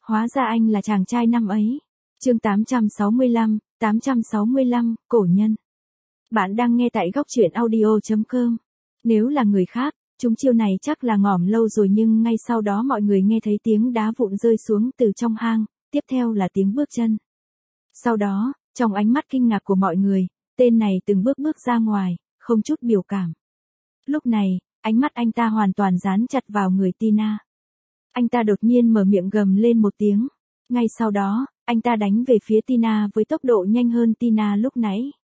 Hóa ra anh là chàng trai năm ấy. Chương 865, cổ nhân. Bạn đang nghe tại góc truyện audio.com. Nếu là người khác, chúng chiêu này chắc là ngỏm lâu rồi, nhưng ngay sau đó mọi người nghe thấy tiếng đá vụn rơi xuống từ trong hang, tiếp theo là tiếng bước chân. Sau đó, trong ánh mắt kinh ngạc của mọi người, tên này từng bước ra ngoài, không chút biểu cảm. Lúc này, ánh mắt anh ta hoàn toàn dán chặt vào người Tina. Anh ta đột nhiên mở miệng gầm lên một tiếng. Ngay sau đó, anh ta đánh về phía Tina với tốc độ nhanh hơn Tina lúc nãy.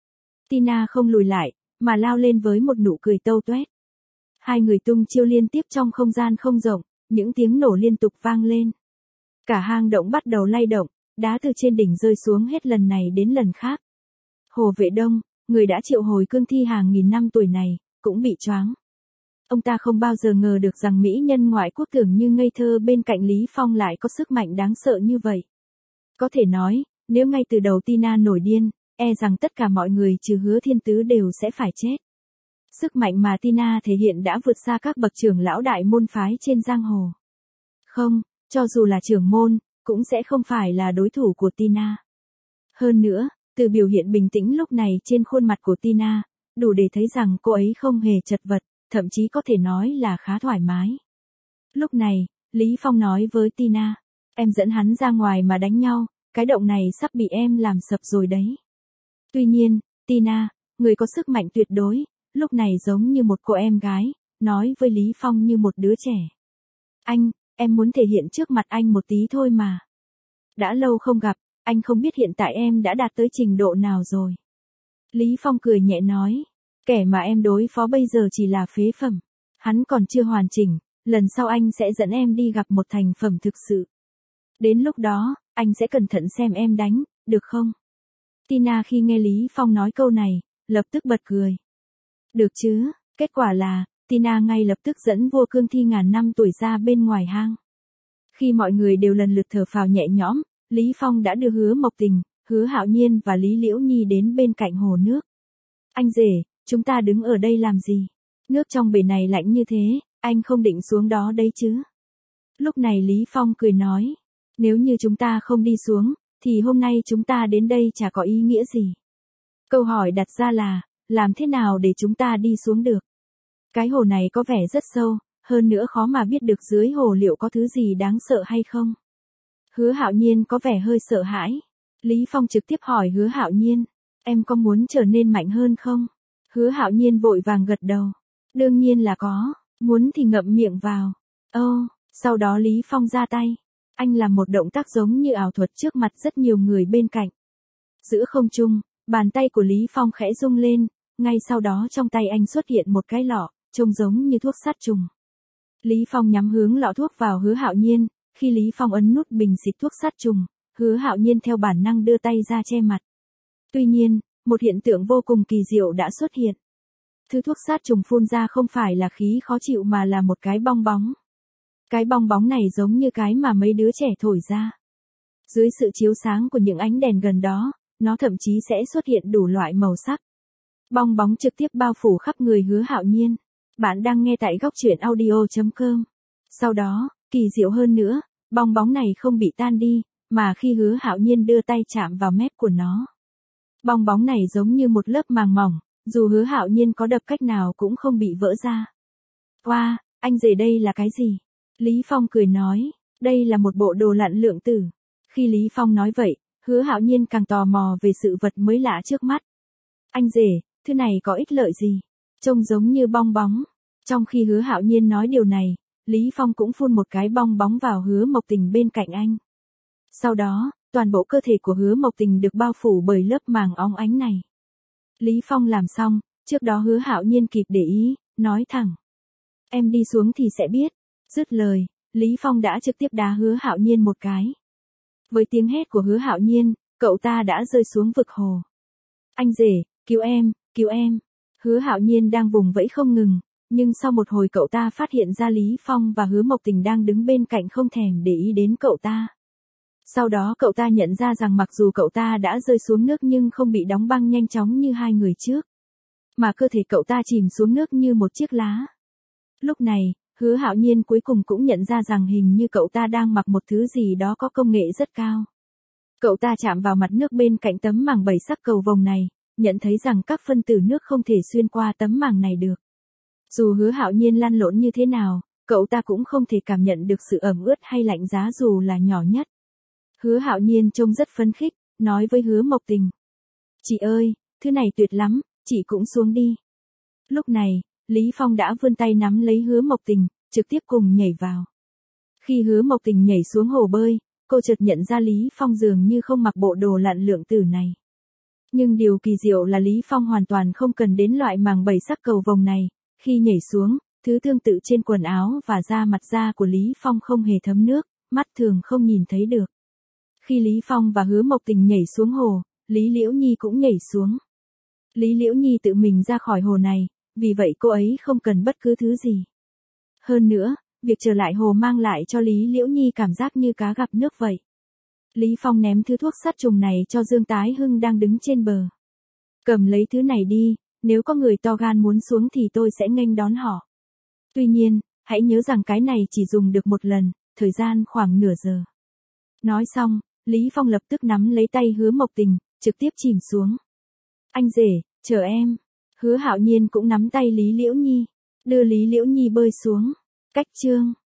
Tina không lùi lại, mà lao lên với một nụ cười tâu tuét. Hai người tung chiêu liên tiếp trong không gian không rộng, những tiếng nổ liên tục vang lên. Cả hang động bắt đầu lay động, đá từ trên đỉnh rơi xuống hết lần này đến lần khác. Hồ Vệ Đông, người đã triệu hồi cương thi hàng nghìn năm tuổi này, cũng bị choáng. Ông ta không bao giờ ngờ được rằng mỹ nhân ngoại quốc tưởng như ngây thơ bên cạnh Lý Phong lại có sức mạnh đáng sợ như vậy. Có thể nói, nếu ngay từ đầu Tina nổi điên, e rằng tất cả mọi người trừ Hứa Thiên Tứ đều sẽ phải chết. Sức mạnh mà Tina thể hiện đã vượt xa các bậc trưởng lão đại môn phái trên giang hồ. Không, cho dù là trưởng môn, cũng sẽ không phải là đối thủ của Tina. Hơn nữa, từ biểu hiện bình tĩnh lúc này trên khuôn mặt của Tina, đủ để thấy rằng cô ấy không hề chật vật, thậm chí có thể nói là khá thoải mái. Lúc này, Lý Phong nói với Tina, em dẫn hắn ra ngoài mà đánh nhau, cái động này sắp bị em làm sập rồi đấy. Tuy nhiên, Tina, người có sức mạnh tuyệt đối, lúc này giống như một cô em gái, nói với Lý Phong như một đứa trẻ. Anh, em muốn thể hiện trước mặt anh một tí thôi mà. Đã lâu không gặp, anh không biết hiện tại em đã đạt tới trình độ nào rồi. Lý Phong cười nhẹ nói, kẻ mà em đối phó bây giờ chỉ là phế phẩm. Hắn còn chưa hoàn chỉnh, lần sau anh sẽ dẫn em đi gặp một thành phẩm thực sự. Đến lúc đó, anh sẽ cẩn thận xem em đánh, được không? Tina khi nghe Lý Phong nói câu này, lập tức bật cười. Được chứ, kết quả là, Tina ngay lập tức dẫn vua cương thi ngàn năm tuổi ra bên ngoài hang. Khi mọi người đều lần lượt thở phào nhẹ nhõm, Lý Phong đã đưa Hứa Mộc Tình, Hứa Hạo Nhiên và Lý Liễu Nhi đến bên cạnh hồ nước. Anh rể, chúng ta đứng ở đây làm gì? Nước trong bể này lạnh như thế, anh không định xuống đó đấy chứ? Lúc này Lý Phong cười nói, nếu như chúng ta không đi xuống, thì hôm nay chúng ta đến đây chả có ý nghĩa gì. Câu hỏi đặt ra là, làm thế nào để chúng ta đi xuống được? Cái hồ này có vẻ rất sâu, hơn nữa khó mà biết được dưới hồ liệu có thứ gì đáng sợ hay không. Hứa Hạo Nhiên có vẻ hơi sợ hãi. Lý Phong trực tiếp hỏi Hứa Hạo Nhiên, em có muốn trở nên mạnh hơn không? Hứa Hạo Nhiên vội vàng gật đầu. Đương nhiên là có, muốn thì ngậm miệng vào. Sau đó Lý Phong ra tay. Anh làm một động tác giống như ảo thuật trước mặt rất nhiều người bên cạnh. Giữa không trung, bàn tay của Lý Phong khẽ rung lên, ngay sau đó trong tay anh xuất hiện một cái lọ, trông giống như thuốc sát trùng. Lý Phong nhắm hướng lọ thuốc vào Hứa Hạo Nhiên, khi Lý Phong ấn nút bình xịt thuốc sát trùng, Hứa Hạo Nhiên theo bản năng đưa tay ra che mặt. Tuy nhiên, một hiện tượng vô cùng kỳ diệu đã xuất hiện. Thứ thuốc sát trùng phun ra không phải là khí khó chịu mà là một cái bong bóng. Cái bong bóng này giống như cái mà mấy đứa trẻ thổi ra. Dưới sự chiếu sáng của những ánh đèn gần đó, nó thậm chí sẽ xuất hiện đủ loại màu sắc. Bong bóng trực tiếp bao phủ khắp người Hứa Hạo Nhiên. Bạn đang nghe tại góc truyện audio.com. Sau đó, kỳ diệu hơn nữa, bong bóng này không bị tan đi, mà khi Hứa Hạo Nhiên đưa tay chạm vào mép của nó, bong bóng này giống như một lớp màng mỏng, dù Hứa Hạo Nhiên có đập cách nào cũng không bị vỡ ra. Wow, anh rể đây là cái gì? Lý Phong cười nói, đây là một bộ đồ lặn lượng tử. Khi Lý Phong nói vậy, Hứa Hạo Nhiên càng tò mò về sự vật mới lạ trước mắt. Anh rể, thứ này có ích lợi gì? Trông giống như bong bóng. Trong khi Hứa Hạo Nhiên nói điều này, Lý Phong cũng phun một cái bong bóng vào Hứa Mộc Tình bên cạnh anh. Sau đó, toàn bộ cơ thể của Hứa Mộc Tình được bao phủ bởi lớp màng óng ánh này. Lý Phong làm xong, trước đó Hứa Hạo Nhiên kịp để ý, nói thẳng. Em đi xuống thì sẽ biết. Dứt lời, Lý Phong đã trực tiếp đá Hứa Hạo Nhiên một cái. Với tiếng hét của Hứa Hạo Nhiên, cậu ta đã rơi xuống vực hồ. Anh rể, cứu em, cứu em. Hứa Hạo Nhiên đang vùng vẫy không ngừng, nhưng sau một hồi cậu ta phát hiện ra Lý Phong và Hứa Mộc Tình đang đứng bên cạnh không thèm để ý đến cậu ta. Sau đó cậu ta nhận ra rằng mặc dù cậu ta đã rơi xuống nước nhưng không bị đóng băng nhanh chóng như hai người trước, mà cơ thể cậu ta chìm xuống nước như một chiếc lá. Lúc này, Hứa Hạo Nhiên cuối cùng cũng nhận ra rằng hình như cậu ta đang mặc một thứ gì đó có công nghệ rất cao. Cậu ta chạm vào mặt nước bên cạnh tấm màng 7 sắc cầu vồng này, nhận thấy rằng các phân tử nước không thể xuyên qua tấm màng này được. Dù Hứa Hạo Nhiên lăn lộn như thế nào, cậu ta cũng không thể cảm nhận được sự ẩm ướt hay lạnh giá dù là nhỏ nhất. Hứa Hạo Nhiên trông rất phấn khích, nói với Hứa Mộc Tình. Chị ơi, thứ này tuyệt lắm, chị cũng xuống đi. Lúc này, Lý Phong đã vươn tay nắm lấy Hứa Mộc Tình, trực tiếp cùng nhảy vào. Khi Hứa Mộc Tình nhảy xuống hồ bơi, cô chợt nhận ra Lý Phong dường như không mặc bộ đồ lặn lượng tử này. Nhưng điều kỳ diệu là Lý Phong hoàn toàn không cần đến loại màng 7 sắc cầu vồng này, khi nhảy xuống, thứ tương tự trên quần áo và da mặt da của Lý Phong không hề thấm nước, mắt thường không nhìn thấy được. Khi Lý Phong và Hứa Mộc Tình nhảy xuống hồ, Lý Liễu Nhi cũng nhảy xuống. Lý Liễu Nhi tự mình ra khỏi hồ này, vì vậy cô ấy không cần bất cứ thứ gì. Hơn nữa, việc trở lại hồ mang lại cho Lý Liễu Nhi cảm giác như cá gặp nước vậy. Lý Phong ném thứ thuốc sát trùng này cho Dương Tái Hưng đang đứng trên bờ. Cầm lấy thứ này đi, nếu có người to gan muốn xuống thì tôi sẽ nghênh đón họ. Tuy nhiên, hãy nhớ rằng cái này chỉ dùng được một lần, thời gian khoảng nửa giờ. Nói xong, Lý Phong lập tức nắm lấy tay Hứa Mộc Tình, trực tiếp chìm xuống. Anh rể, chờ em. Hứa Hạo Nhiên cũng nắm tay Lý Liễu Nhi, đưa Lý Liễu Nhi bơi xuống. Cách chương